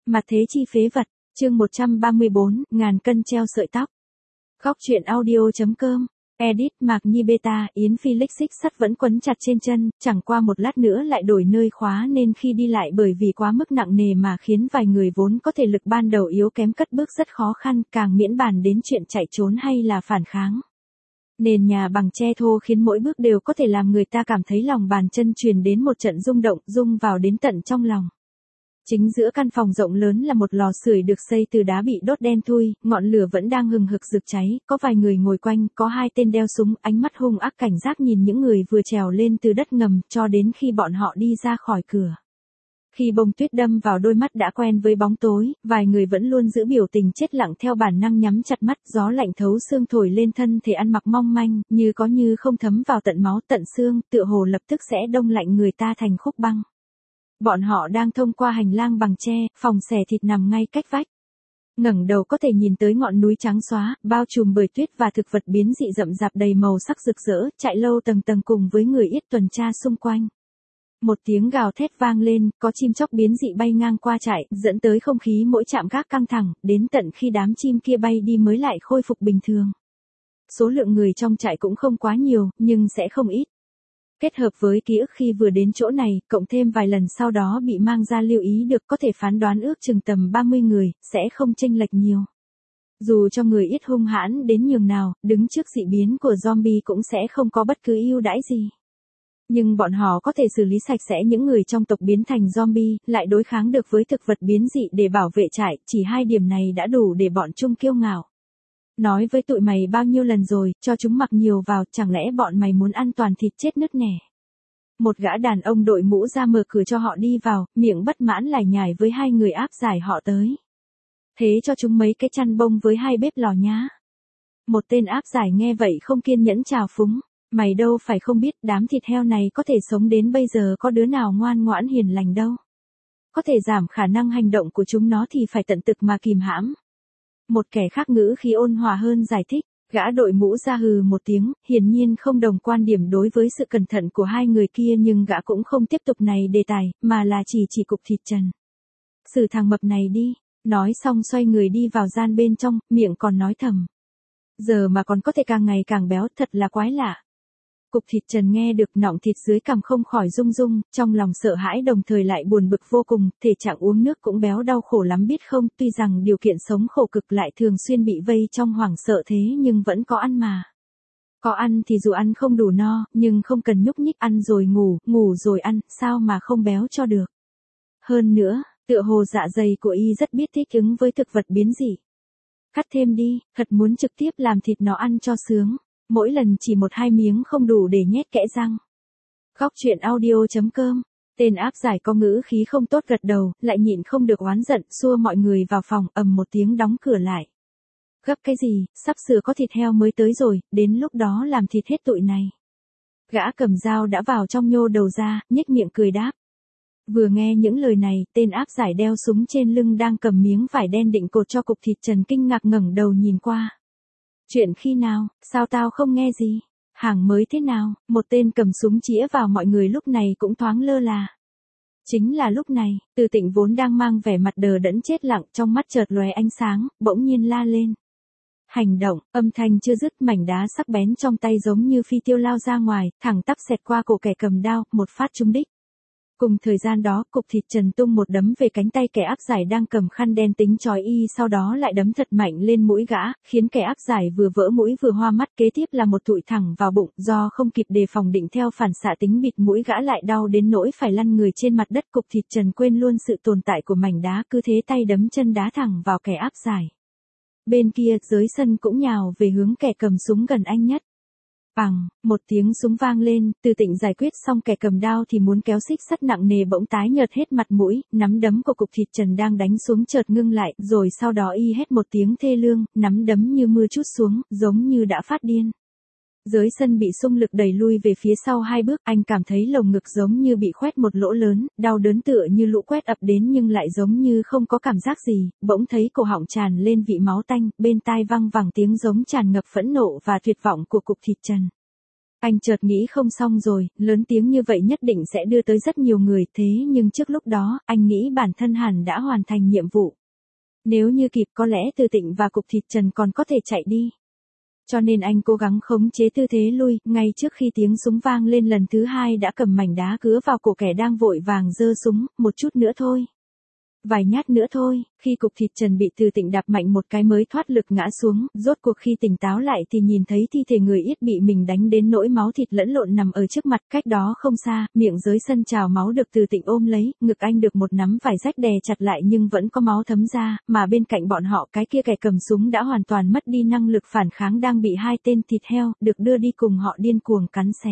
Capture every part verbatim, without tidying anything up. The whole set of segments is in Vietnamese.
Mặt thế chi phế vật, chương một trăm ba mươi bốn, ngàn cân treo sợi tóc. Góc truyện audio.com, edit Mạc Nhi Beta, Yến Phi Lích xích sắt vẫn quấn chặt trên chân, chẳng qua một lát nữa lại đổi nơi khóa nên khi đi lại bởi vì quá mức nặng nề mà khiến vài người vốn có thể lực ban đầu yếu kém cất bước rất khó khăn, càng miễn bàn đến chuyện chạy trốn hay là phản kháng. Nền nhà bằng tre thô khiến mỗi bước đều có thể làm người ta cảm thấy lòng bàn chân truyền đến một trận rung động, rung vào đến tận trong lòng. Chính giữa căn phòng rộng lớn là một lò sưởi được xây từ đá bị đốt đen thui, ngọn lửa vẫn đang hừng hực rực cháy, có vài người ngồi quanh, có hai tên đeo súng, ánh mắt hung ác cảnh giác nhìn những người vừa trèo lên từ đất ngầm cho đến khi bọn họ đi ra khỏi cửa. Khi bông tuyết đâm vào đôi mắt đã quen với bóng tối, vài người vẫn luôn giữ biểu tình chết lặng theo bản năng nhắm chặt mắt, gió lạnh thấu xương thổi lên thân thể ăn mặc mong manh, như có như không thấm vào tận máu tận xương, tựa hồ lập tức sẽ đông lạnh người ta thành khúc băng. Bọn họ đang thông qua hành lang bằng tre, phòng xẻ thịt nằm ngay cách vách. Ngẩng đầu có thể nhìn tới ngọn núi trắng xóa, bao trùm bởi tuyết và thực vật biến dị rậm rạp đầy màu sắc rực rỡ, chạy lâu tầng tầng cùng với người ít tuần tra xung quanh. Một tiếng gào thét vang lên, có chim chóc biến dị bay ngang qua trại, dẫn tới không khí mỗi trạm gác căng thẳng, đến tận khi đám chim kia bay đi mới lại khôi phục bình thường. Số lượng người trong trại cũng không quá nhiều, nhưng sẽ không ít. Kết hợp với ký ức khi vừa đến chỗ này, cộng thêm vài lần sau đó bị mang ra lưu ý được có thể phán đoán ước chừng tầm ba mươi người, sẽ không chênh lệch nhiều. Dù cho người ít hung hãn đến nhường nào, đứng trước dị biến của zombie cũng sẽ không có bất cứ ưu đãi gì. Nhưng bọn họ có thể xử lý sạch sẽ những người trong tộc biến thành zombie, lại đối kháng được với thực vật biến dị để bảo vệ trại, chỉ hai điểm này đã đủ để bọn chúng kiêu ngạo. Nói với tụi mày bao nhiêu lần rồi, cho chúng mặc nhiều vào, chẳng lẽ bọn mày muốn ăn toàn thịt chết nứt nẻ. Một gã đàn ông đội mũ ra mở cửa cho họ đi vào, miệng bất mãn lải nhải với hai người áp giải họ tới. Thế cho chúng mấy cái chăn bông với hai bếp lò nhá. Một tên áp giải nghe vậy không kiên nhẫn chào phúng. Mày đâu phải không biết đám thịt heo này có thể sống đến bây giờ có đứa nào ngoan ngoãn hiền lành đâu. Có thể giảm khả năng hành động của chúng nó thì phải tận tực mà kìm hãm. Một kẻ khác ngữ khí ôn hòa hơn giải thích, gã đội mũ ra hừ một tiếng, hiển nhiên không đồng quan điểm đối với sự cẩn thận của hai người kia nhưng gã cũng không tiếp tục này đề tài, mà là chỉ chỉ cục thịt trần. Xử thằng mập này đi, nói xong xoay người đi vào gian bên trong, miệng còn nói thầm. Giờ mà còn có thể càng ngày càng béo thật là quái lạ. Cục thịt trần nghe được nọng thịt dưới cằm không khỏi rung rung, trong lòng sợ hãi đồng thời lại buồn bực vô cùng, thể trạng uống nước cũng béo đau khổ lắm biết không, tuy rằng điều kiện sống khổ cực lại thường xuyên bị vây trong hoảng sợ thế nhưng vẫn có ăn mà. Có ăn thì dù ăn không đủ no, nhưng không cần nhúc nhích, ăn rồi ngủ, ngủ rồi ăn, sao mà không béo cho được. Hơn nữa, tựa hồ dạ dày của y rất biết thích ứng với thực vật biến dị. Cắt thêm đi, thật muốn trực tiếp làm thịt nó ăn cho sướng. Mỗi lần chỉ một hai miếng không đủ để nhét kẽ răng. Góc truyện audio.com, tên áp giải có ngữ khí không tốt gật đầu, lại nhịn không được oán giận, xua mọi người vào phòng, ầm một tiếng đóng cửa lại. Gấp cái gì, sắp sửa có thịt heo mới tới rồi, đến lúc đó làm thịt hết tụi này. Gã cầm dao đã vào trong nhô đầu ra, nhếch miệng cười đáp. Vừa nghe những lời này, tên áp giải đeo súng trên lưng đang cầm miếng vải đen định cột cho cục thịt trần kinh ngạc ngẩng đầu nhìn qua. Chuyện khi nào, sao tao không nghe gì? Hàng mới thế nào? Một tên cầm súng chĩa vào mọi người lúc này cũng thoáng lơ là. Chính là lúc này, Từ Tịnh vốn đang mang vẻ mặt đờ đẫn chết lặng, trong mắt chợt lóe ánh sáng, bỗng nhiên la lên. Hành động, âm thanh chưa dứt, mảnh đá sắc bén trong tay giống như phi tiêu lao ra ngoài, thẳng tắp xẹt qua cổ kẻ cầm đao, một phát trúng đích. Cùng thời gian đó, cục thịt trần tung một đấm về cánh tay kẻ áp giải đang cầm khăn đen tính chói y, sau đó lại đấm thật mạnh lên mũi gã, khiến kẻ áp giải vừa vỡ mũi vừa hoa mắt, kế tiếp là một thụi thẳng vào bụng, do không kịp đề phòng định theo phản xạ tính bịt mũi gã lại đau đến nỗi phải lăn người trên mặt đất. Cục thịt trần quên luôn sự tồn tại của mảnh đá, cứ thế tay đấm chân đá thẳng vào kẻ áp giải. Bên kia, dưới sân cũng nhào về hướng kẻ cầm súng gần anh nhất. Bằng, một tiếng súng vang lên, Từ Tịnh giải quyết xong kẻ cầm đao thì muốn kéo xích sắt nặng nề bỗng tái nhợt hết mặt mũi, nắm đấm của cục thịt trần đang đánh xuống chợt ngưng lại, rồi sau đó y hét một tiếng thê lương, nắm đấm như mưa trút xuống, giống như đã phát điên. Dưới sân bị xung lực đẩy lui về phía sau hai bước, anh cảm thấy lồng ngực giống như bị khoét một lỗ lớn, đau đớn tựa như lũ quét ập đến nhưng lại giống như không có cảm giác gì, bỗng thấy cổ họng tràn lên vị máu tanh, bên tai văng vẳng tiếng giống tràn ngập phẫn nộ và tuyệt vọng của cục thịt trần. Anh chợt nghĩ không xong rồi, lớn tiếng như vậy nhất định sẽ đưa tới rất nhiều người, thế nhưng trước lúc đó, anh nghĩ bản thân hẳn đã hoàn thành nhiệm vụ. Nếu như kịp có lẽ Từ Tịnh và cục thịt Trần còn có thể chạy đi. Cho nên anh cố gắng khống chế tư thế lui, ngay trước khi tiếng súng vang lên lần thứ hai đã cầm mảnh đá cứa vào cổ kẻ đang vội vàng giơ súng, một chút nữa thôi. Vài nhát nữa thôi, khi cục thịt Trần bị Từ Tịnh đạp mạnh một cái mới thoát lực ngã xuống, rốt cuộc khi tỉnh táo lại thì nhìn thấy thi thể người Yết bị mình đánh đến nỗi máu thịt lẫn lộn nằm ở trước mặt, cách đó không xa, miệng dưới sân trào máu được Từ Tịnh ôm lấy, ngực anh được một nắm vải rách đè chặt lại nhưng vẫn có máu thấm ra, mà bên cạnh bọn họ cái kia kẻ cầm súng đã hoàn toàn mất đi năng lực phản kháng đang bị hai tên thịt heo, được đưa đi cùng họ điên cuồng cắn xé.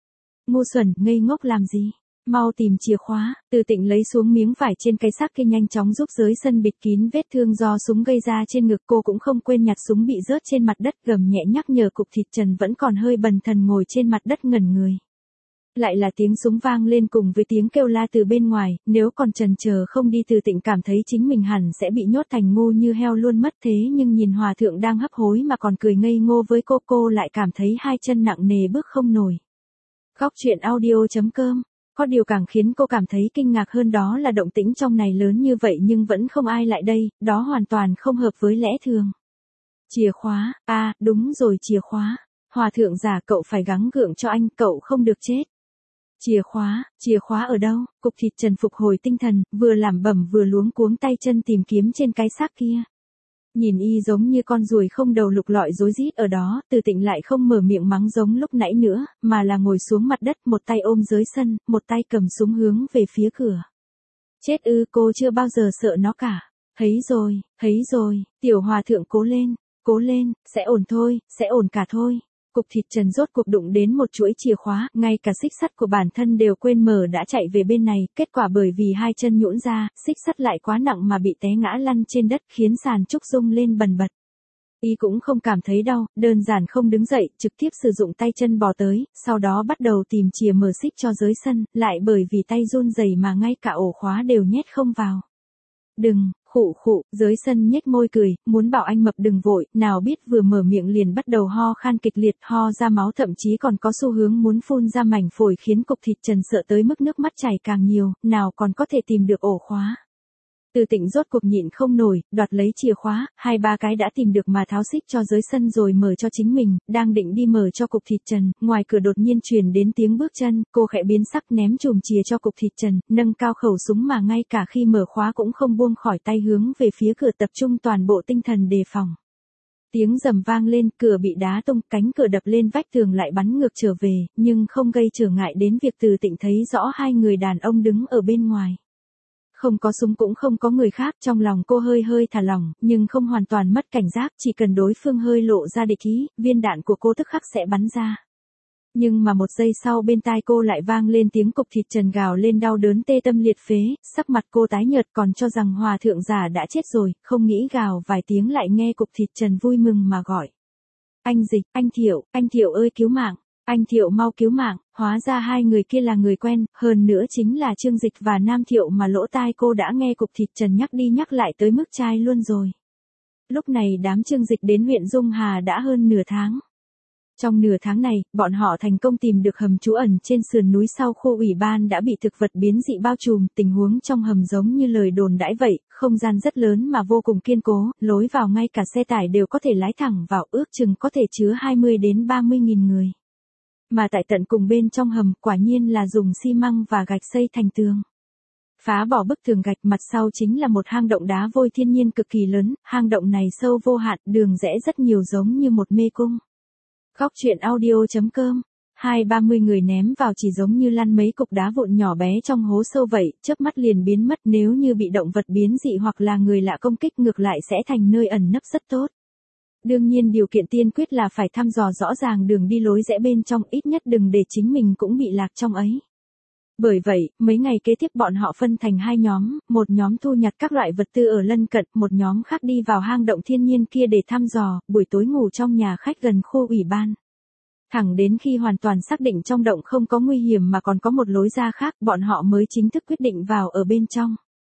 Ngu xuẩn, ngây ngốc làm gì? Mau tìm chìa khóa. Từ Tịnh lấy xuống miếng vải trên cái xác kia nhanh chóng giúp dưới sân bịt kín vết thương do súng gây ra trên ngực. Cô cũng không quên nhặt súng bị rớt trên mặt đất, gầm nhẹ nhắc nhở cục thịt Trần vẫn còn hơi bần thần ngồi trên mặt đất ngẩn người. Lại là tiếng súng vang lên cùng với tiếng kêu la từ bên ngoài, nếu còn chần chờ không đi Từ Tịnh cảm thấy chính mình hẳn sẽ bị nhốt thành ngu như heo luôn mất, thế nhưng nhìn hòa thượng đang hấp hối mà còn cười ngây ngô với cô, cô lại cảm thấy hai chân nặng nề bước không nổi. Góc truyện audio chấm com. Có điều càng khiến cô cảm thấy kinh ngạc hơn đó là động tĩnh trong này lớn như vậy nhưng vẫn không ai lại đây, đó hoàn toàn không hợp với lẽ thường. Chìa khóa, à, đúng rồi chìa khóa. Hòa thượng giả, cậu phải gắng gượng cho anh, cậu không được chết. Chìa khóa, chìa khóa ở đâu? Cục thịt Trần phục hồi tinh thần, vừa lẩm bẩm vừa luống cuống tay chân tìm kiếm trên cái xác kia. Nhìn y giống như con ruồi không đầu lục lọi rối rít ở đó, Từ Tịnh lại không mở miệng mắng giống lúc nãy nữa, mà là ngồi xuống mặt đất, một tay ôm dưới sân, một tay cầm súng hướng về phía cửa. Chết ư, cô chưa bao giờ sợ nó cả. Thấy rồi, thấy rồi, tiểu hòa thượng cố lên, cố lên, sẽ ổn thôi, sẽ ổn cả thôi. Cục thịt Trần rốt cuộc đụng đến một chuỗi chìa khóa, ngay cả xích sắt của bản thân đều quên mở đã chạy về bên này, kết quả bởi vì hai chân nhũn ra, xích sắt lại quá nặng mà bị té ngã lăn trên đất khiến sàn trúc rung lên bần bật. Y cũng không cảm thấy đau, đơn giản không đứng dậy, trực tiếp sử dụng tay chân bò tới, sau đó bắt đầu tìm chìa mở xích cho dưới sân, lại bởi vì tay run rẩy mà ngay cả ổ khóa đều nhét không vào. Đừng, khụ khụ, dưới sân nhếch môi cười, muốn bảo anh mập đừng vội, nào biết vừa mở miệng liền bắt đầu ho khan kịch liệt, ho ra máu thậm chí còn có xu hướng muốn phun ra mảnh phổi khiến cục thịt Trần sợ tới mức nước mắt chảy càng nhiều, nào còn có thể tìm được ổ khóa. Từ Tịnh rốt cuộc nhịn không nổi, đoạt lấy chìa khóa, hai ba cái đã tìm được mà tháo xích cho dưới sân rồi mở cho chính mình, đang định đi mở cho cục thịt Trần, ngoài cửa đột nhiên truyền đến tiếng bước chân, cô khẽ biến sắc ném chùm chìa cho cục thịt Trần, nâng cao khẩu súng mà ngay cả khi mở khóa cũng không buông khỏi tay hướng về phía cửa, tập trung toàn bộ tinh thần đề phòng. Tiếng rầm vang lên, cửa bị đá tung, cánh cửa đập lên vách tường lại bắn ngược trở về, nhưng không gây trở ngại đến việc Từ Tịnh thấy rõ hai người đàn ông đứng ở bên ngoài. Không có súng cũng không có người khác, trong lòng cô hơi hơi thả lỏng, nhưng không hoàn toàn mất cảnh giác, chỉ cần đối phương hơi lộ ra địch ý, viên đạn của cô tức khắc sẽ bắn ra. Nhưng mà một giây sau bên tai cô lại vang lên tiếng cục thịt Trần gào lên đau đớn tê tâm liệt phế, sắc mặt cô tái nhợt còn cho rằng hòa thượng giả đã chết rồi, không nghĩ gào vài tiếng lại nghe cục thịt Trần vui mừng mà gọi. Anh Dịch, anh Thiệu, anh Thiệu ơi cứu mạng. Anh Thiệu mau cứu mạng, hóa ra hai người kia là người quen, hơn nữa chính là Trương Dịch và Nam Thiệu mà lỗ tai cô đã nghe cục thịt Trần nhắc đi nhắc lại tới mức chai luôn rồi. Lúc này đám Trương Dịch đến huyện Dung Hà đã hơn nửa tháng. Trong nửa tháng này, bọn họ thành công tìm được hầm trú ẩn trên sườn núi sau khu ủy ban đã bị thực vật biến dị bao trùm, tình huống trong hầm giống như lời đồn đãi vậy, không gian rất lớn mà vô cùng kiên cố, lối vào ngay cả xe tải đều có thể lái thẳng vào, ước chừng có thể chứa hai mươi đến ba mươi nghìn người. Mà tại tận cùng bên trong hầm quả nhiên là dùng xi măng và gạch xây thành tường. Phá bỏ bức tường gạch, mặt sau chính là một hang động đá vôi thiên nhiên cực kỳ lớn, hang động này sâu vô hạn, đường rẽ rất nhiều giống như một mê cung. Góc truyện audio chấm com. Hai ba mươi người ném vào chỉ giống như lăn mấy cục đá vụn nhỏ bé trong hố sâu vậy, chớp mắt liền biến mất, nếu như bị động vật biến dị hoặc là người lạ công kích ngược lại sẽ thành nơi ẩn nấp rất tốt. Đương nhiên điều kiện tiên quyết là phải thăm dò rõ ràng đường đi lối rẽ bên trong, ít nhất đừng để chính mình cũng bị lạc trong ấy. Bởi vậy, mấy ngày kế tiếp bọn họ phân thành hai nhóm, một nhóm thu nhặt các loại vật tư ở lân cận, một nhóm khác đi vào hang động thiên nhiên kia để thăm dò, buổi tối ngủ trong nhà khách gần khu ủy ban. Thẳng đến khi hoàn toàn xác định trong động không có nguy hiểm mà còn có một lối ra khác, bọn họ mới chính thức quyết định vào ở bên trong.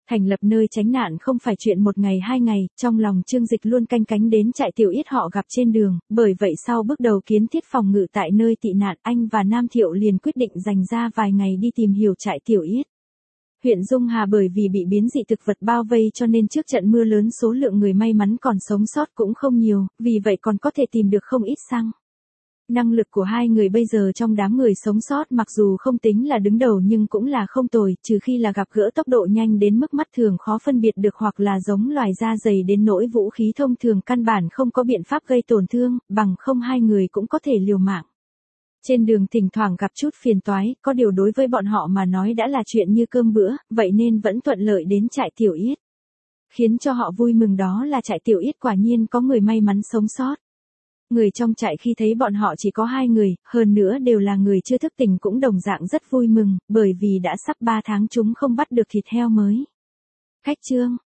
Thành lập nơi tránh nạn không phải chuyện một ngày hai ngày, trong lòng Trương Dịch luôn canh cánh đến trại Tiểu Yết họ gặp trên đường, bởi vậy sau bước đầu kiến thiết phòng ngự tại nơi tị nạn, anh và Nam Thiệu liền quyết định dành ra vài ngày đi tìm hiểu trại Tiểu Yết. Huyện Dung Hà bởi vì bị biến dị thực vật bao vây cho nên trước trận mưa lớn số lượng người may mắn còn sống sót cũng không nhiều, vì vậy còn có thể tìm được không ít xăng. Năng lực của hai người bây giờ trong đám người sống sót mặc dù không tính là đứng đầu nhưng cũng là không tồi, trừ khi là gặp gỡ tốc độ nhanh đến mức mắt thường khó phân biệt được hoặc là giống loài da dày đến nỗi vũ khí thông thường căn bản không có biện pháp gây tổn thương, bằng không hai người cũng có thể liều mạng. Trên đường thỉnh thoảng gặp chút phiền toái, có điều đối với bọn họ mà nói đã là chuyện như cơm bữa, vậy nên vẫn thuận lợi đến trại Tiểu Yết. Khiến cho họ vui mừng đó là trại Tiểu Yết quả nhiên có người may mắn sống sót. Người trong trại khi thấy bọn họ chỉ có hai người, hơn nữa đều là người chưa thức tỉnh cũng đồng dạng rất vui mừng, bởi vì đã sắp ba tháng chúng không bắt được thịt heo mới. Khách trương,